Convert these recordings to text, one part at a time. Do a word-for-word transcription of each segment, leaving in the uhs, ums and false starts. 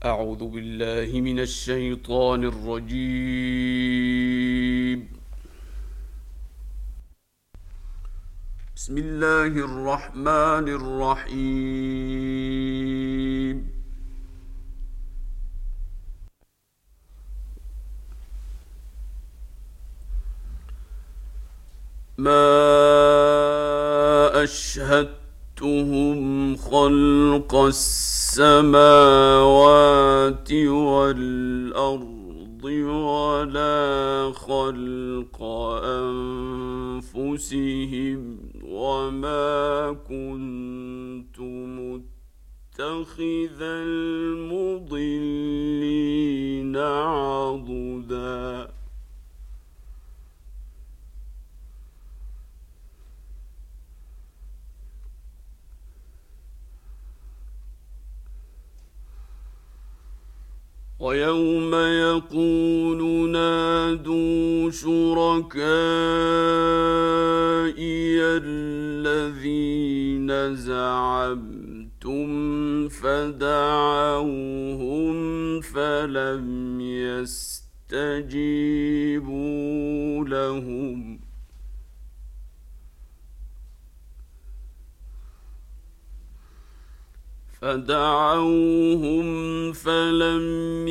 أعوذ بالله من الشيطان الرجيم. بسم الله الرحمن الرحيم. ما أشهدتهم خلق السماوات والأرض ولا خلق أنفسهم وما كنت متخذ المضلين عضدا. ويوم يقول نادوا شركائي الذين زعمتم فدعوهم فلم يستجيبوا لهم فدعوهم فلم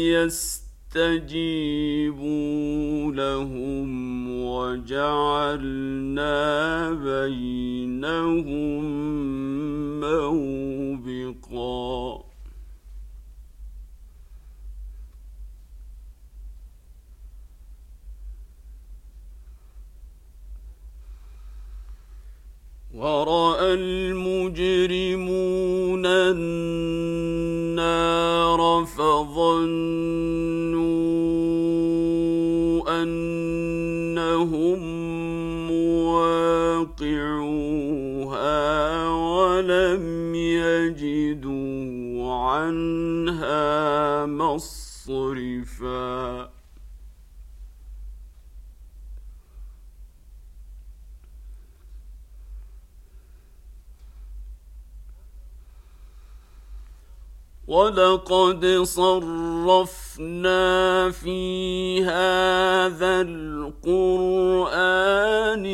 يستجيبوا لهم وجعلنا بينهم موبقا. ورأى المجرمون النار فظنوا أنهم مواقعوها ولم يجدوا عنها مصرفا. ولقد صرفنا في هذا القرآن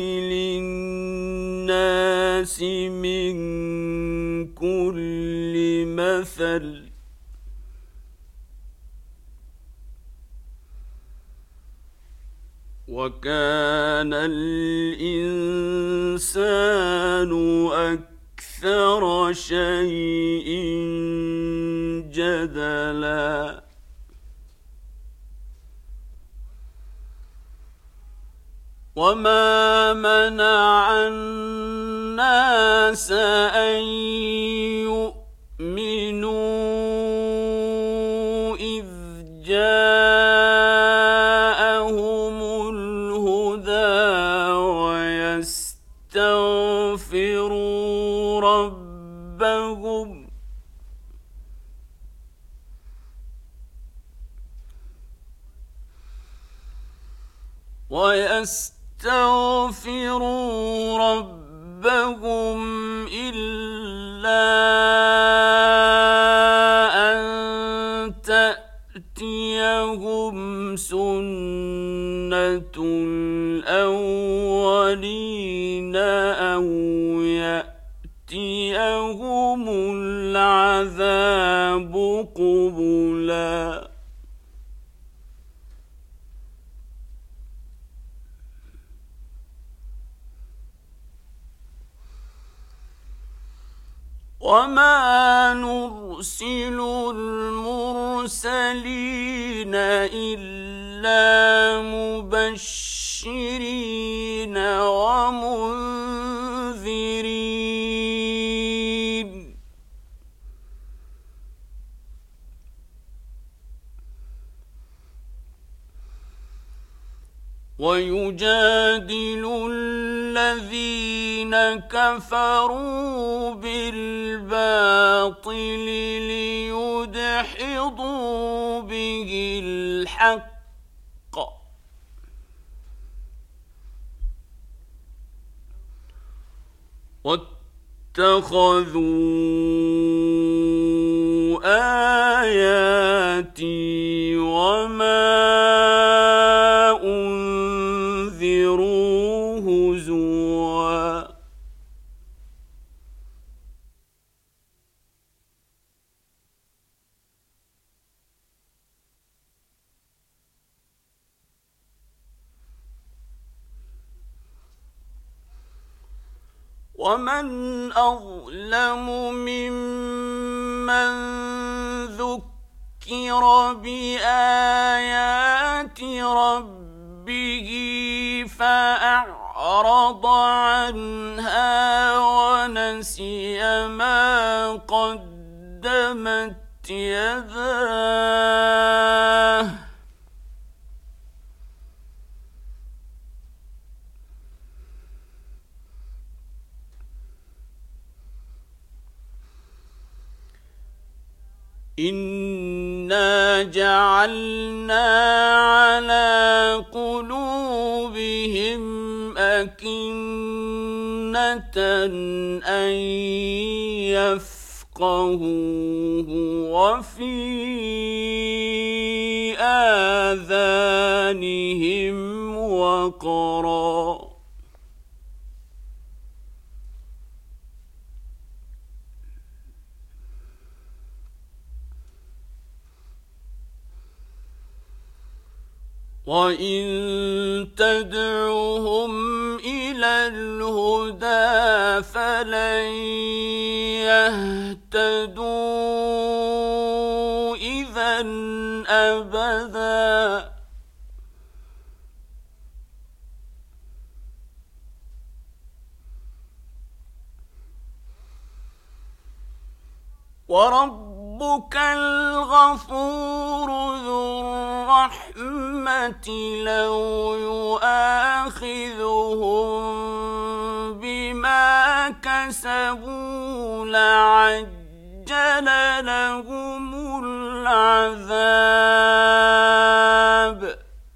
للناس من كل مثل وكان الإنسان أكثر شيء جدلا. وما منع الناس أن يؤمنوا إذ جاءهم الهدى ويستغفروا ربهم ويستغفروا ربهم إلا أن تأتيهم سنة الأولين أو يأتيهم العذاب قبلا. وما نرسل المرسلين إلا مبشرين ومنذرين ويجادل الذين كفروا بالباطل ليدحضوا به الحق واتخذوا آيات آياتي وما أنذروا هزوا ومن أظلم ممن ذكر بآيات ربه فأعرض عنها ونسي ما قدمت يداه إنا جعلنا على قلوبهم أكنة أن يفقهوه وفي آذانهم وقرا وإن تدعهم إلى الهدى فلن يهتدوا إذا أبدا وربك الغفور ذو الرحمة لو يؤاخذهم بما كسبوا لعجل لهم العذاب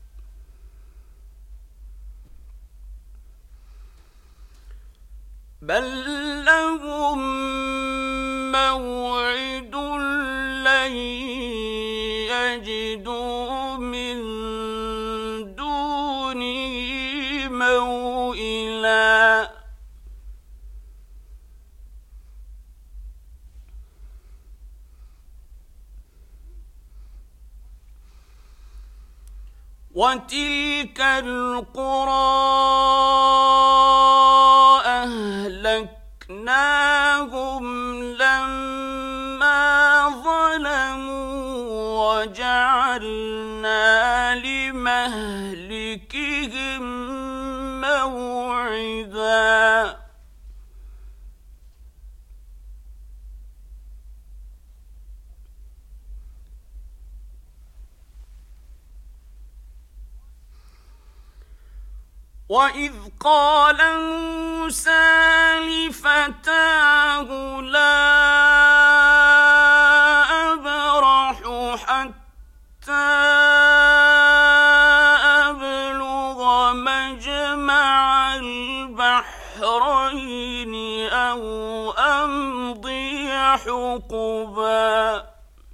بل لهم موعد لن يجدوا من دونه موئلا وتلك القرى أهلكناهم لما ظلموا وجعلنا لمهلكهم موعدا وإذ قال موسى لفتاه لا أبرح حتى أبلغ مجمع البحرين أو أمضي حقبا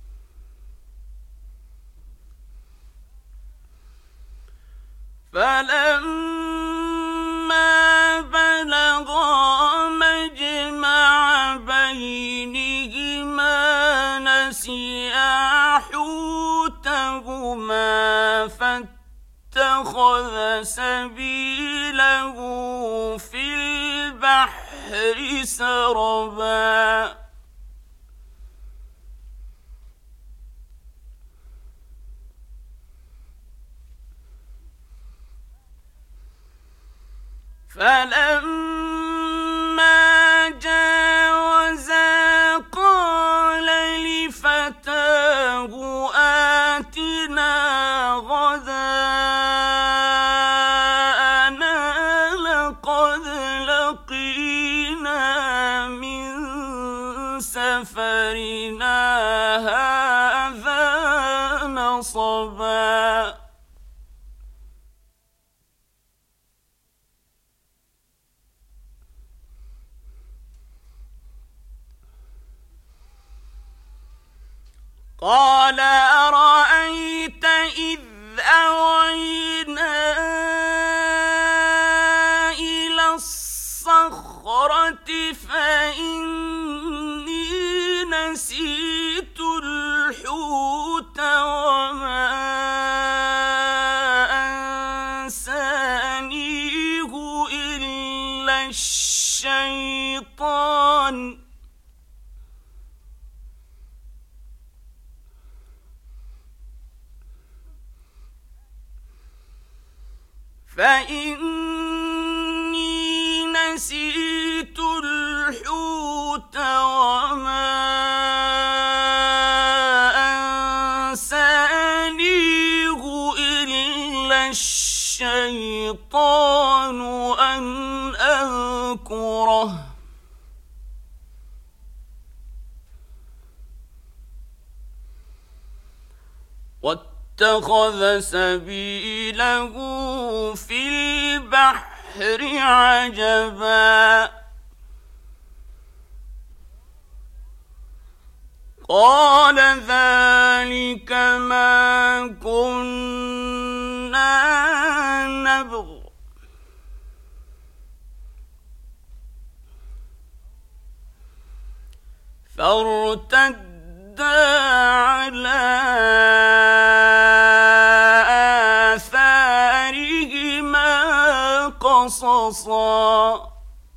فلما بلغا مجمع بينهما نسيا حوتهما فاتخذ سبيله في البحر سربا فلما جاوزا قال لفتاه آتنا غداءنا لقد لقينا من سفرنا هذا نصبا قال أرأيت فإني نسيت الحوت وما أنسانيه إلا الشيطان أن أذكره واتخذ سبيله في البحر عجبا قال ذلك ما كنا نبغ فارتدا على آثارهما قصصا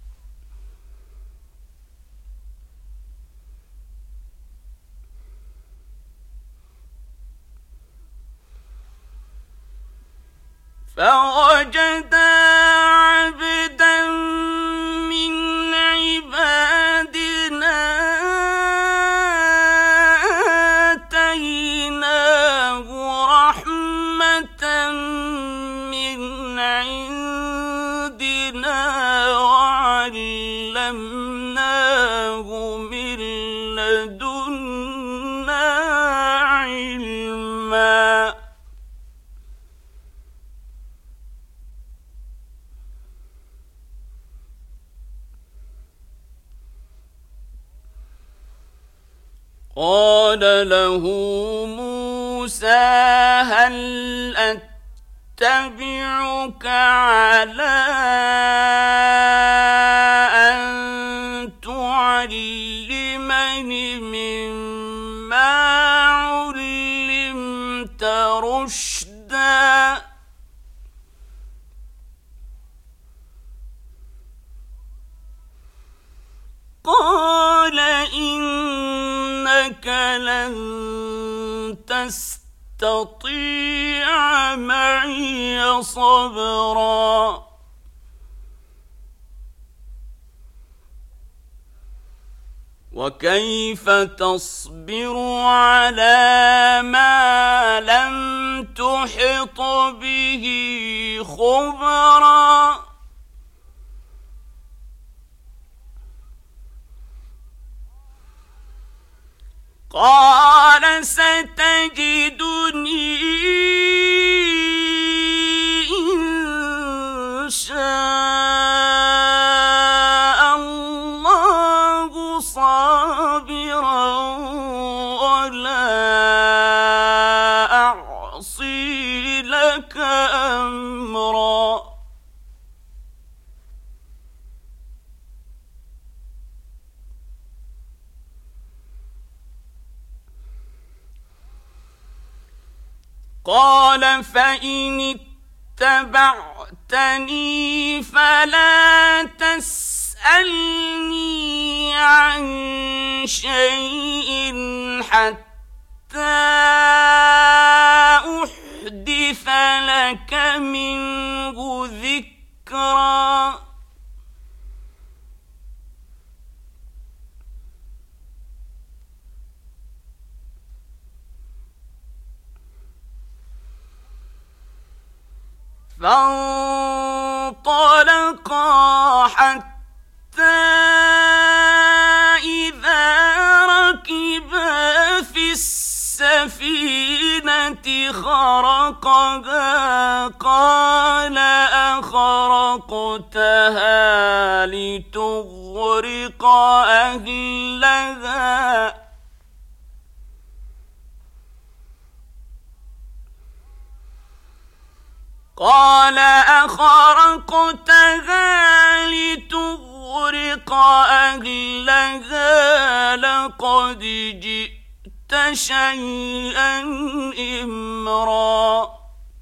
فوجدا عبدا من عبادنا آتيناه رحمة من عندنا وعلمناه من لدنا علما قال له موسى هل أتبعك على أن تعلمني مما علمت رشدا قال إنك لن تستطيع معي صبرا وكيف تصبر على ما لم تحط به خبرا قال ستجدني إن شاء الله صابرا ولا أعصي لك أمرا قال فإن اتبعتني فلا تسألني عن شيء حتى أحدث لك منه ذكرا فانطلقا حتى إذا ركبا في السفينة خرقها قال أخرقتها لتغرق أهلها قال أخرقتها لتغرق أهلها لقد جئت شيئا إمرا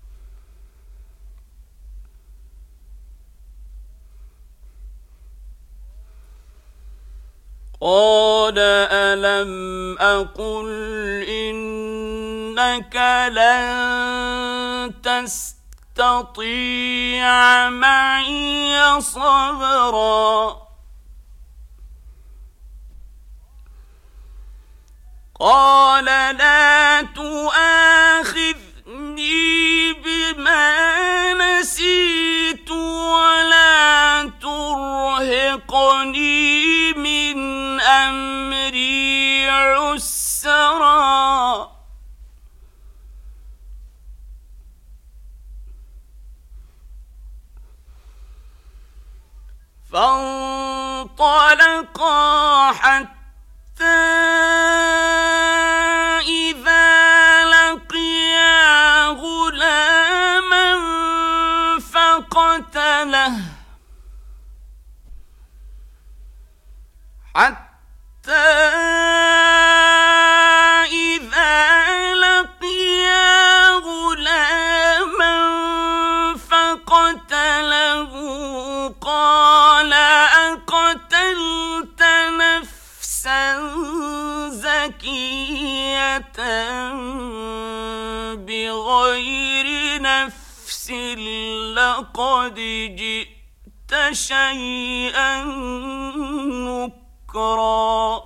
قال ألم أقل إنك لن تستطيع تستطيع معي صبرا قال لا تؤاخذني بما نسيت ولا ترهقني من أمري عسرا فانطلقا حتى إذا لقيا غلاما فقتله حتى إذا لقيا غلاما فقتله قال أقتلت نفسا زكية بغير نفس لقد جئت شيئا نكرا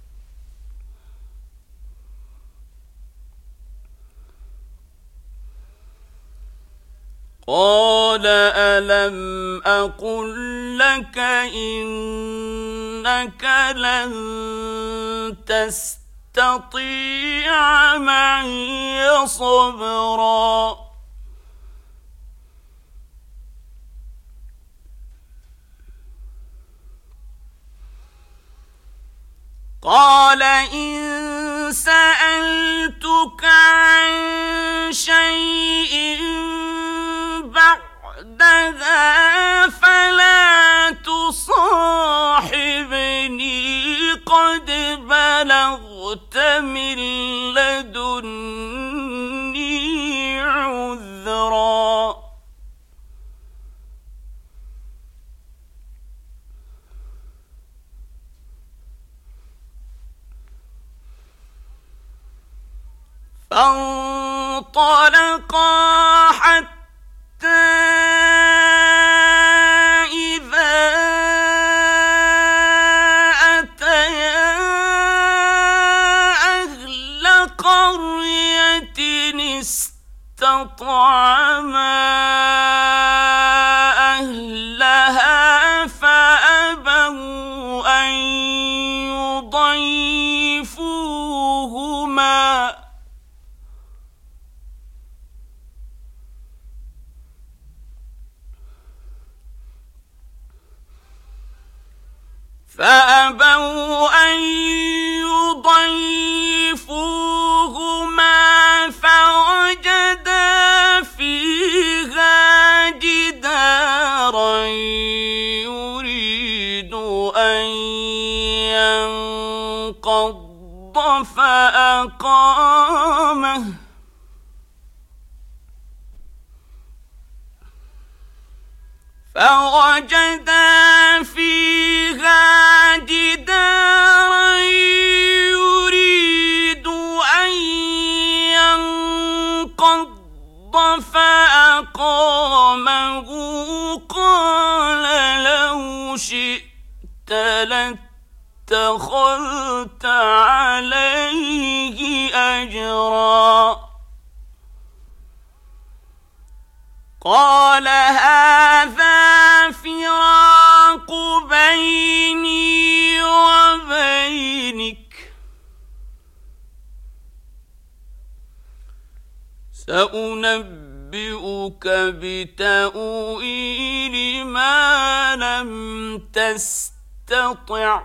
قال ألم أقل لك إنك لن تستطيع معي صبرا قال إن سألتك عن شيء بعدها فلا تصاحبني قد بلغت من لدني عذرا فانطلقا حتى إذا أتيا أهل قرية استطعما أهلها فأبوا أن يضيفوهما فأبوا أن يضيفوهما فوجدا فيها جدارا يريد أن ينقض فأقامه فوجدا فيها جدارا يريد أن ينقض فأقامه قال لو شئت لاتخذت عليه أجرا قال هذا فراق بيني وبينك سأنبئك بتأويل ما لم تستطع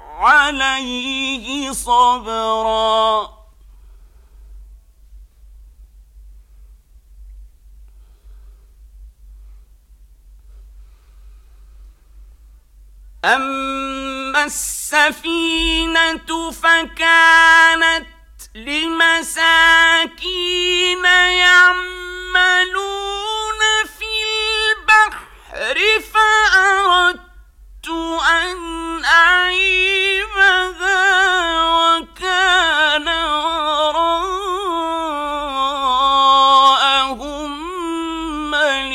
عليه صبرا أما السفينة فكانت لمساكين يعملون في البحر فأردت أن أعيبها وكان وراءهم ملك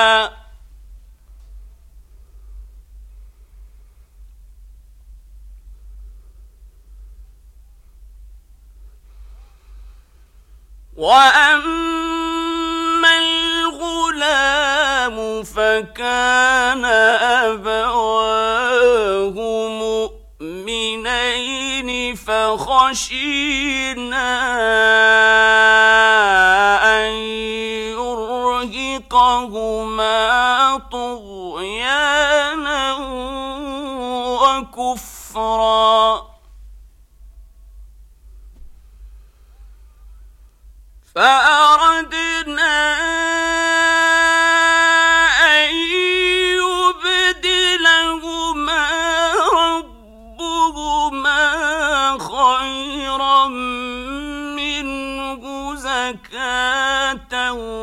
وأما الغلام فكان أبواه مؤمنين فخشينا أن يرهقهما طغيانا وكفرا فأردنا أن يبدلهما ربهما خيرا منه زكاة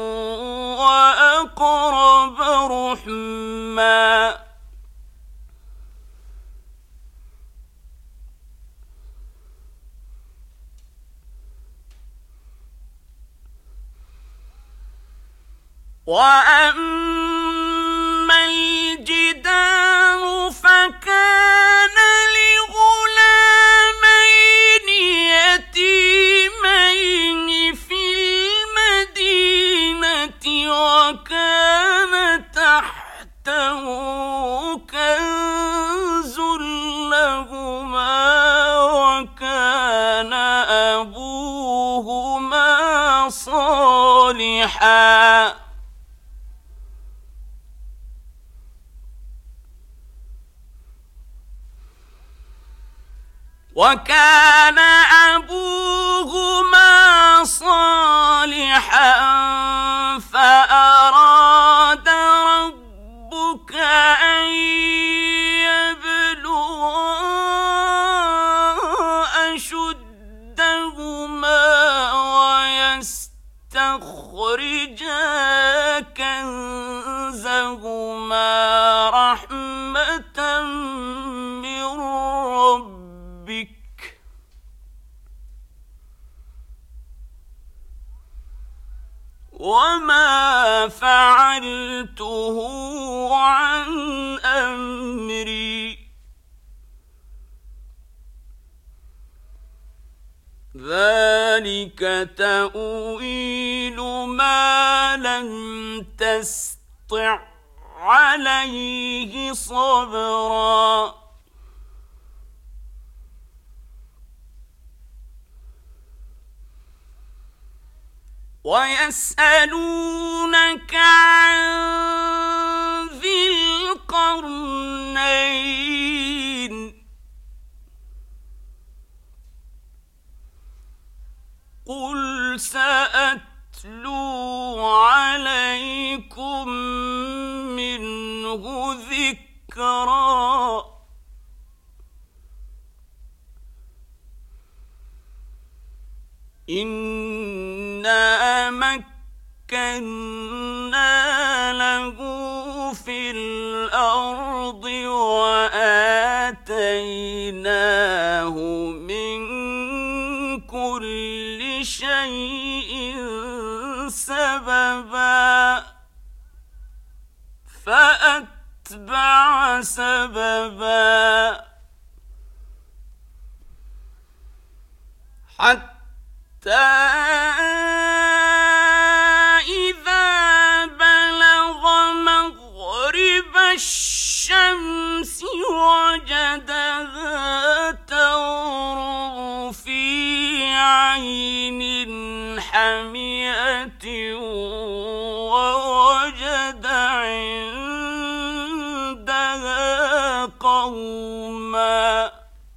وأقرب رحما وأما الجدار فكان لغلامين يتيمين في المدينة وكان تحته كنز لهما وكان أبوهما صالحا وكان أبوهما صالحا فأراد ربك أن يبلغا أشدهما ويستخرجا كنزهما رحمة من ربك وما فعلته عن أمري ذلك تأويل ما لم تستطع عليه صبرا ويسألونك عن ذي القرنين قل سأتلو عليكم منه ذكرا إنا مكنا له في الأرض وآتيناه من كل شيء سببا فأتبع سببا حتى إذا بلغ مغرب الشمس وجدها تغرب في عين حمئة ووجد عندها قوما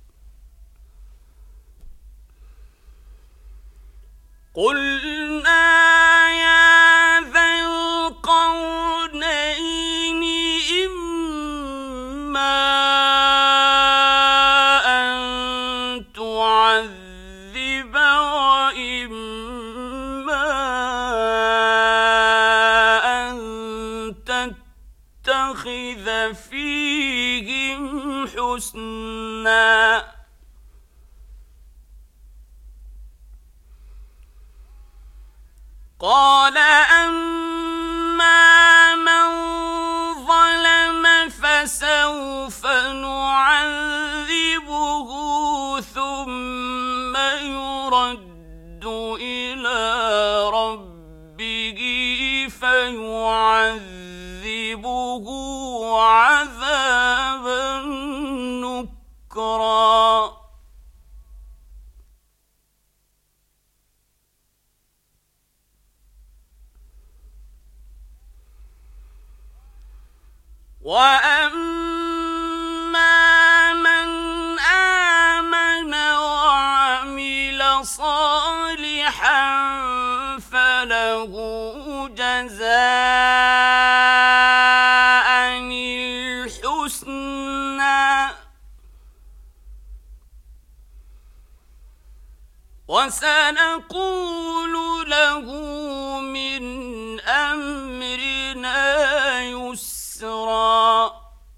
قلنا يا ذا القرنين إما أن تعذب وإما أن تتخذ فيهم حسنا قال أما من نعذبه عذابا نكرا وأما من آمن وعمل صالحا فله جزاء الحسنى وسنقول له من أمرنا يسرا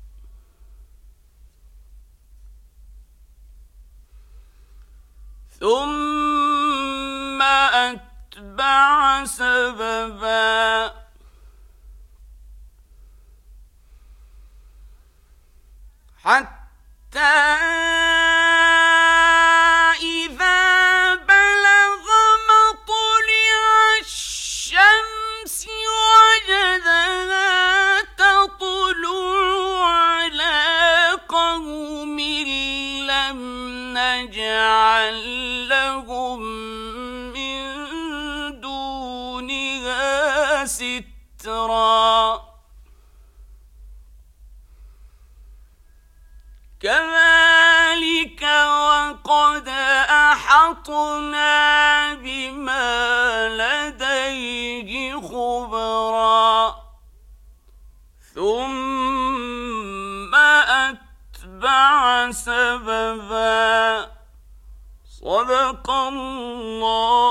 ثم أتبع سببا حتى نجعل لهم من دونها سترا كذلك وقد أحطنا بما لديه خبرا ثم أتبع سببا صدق الله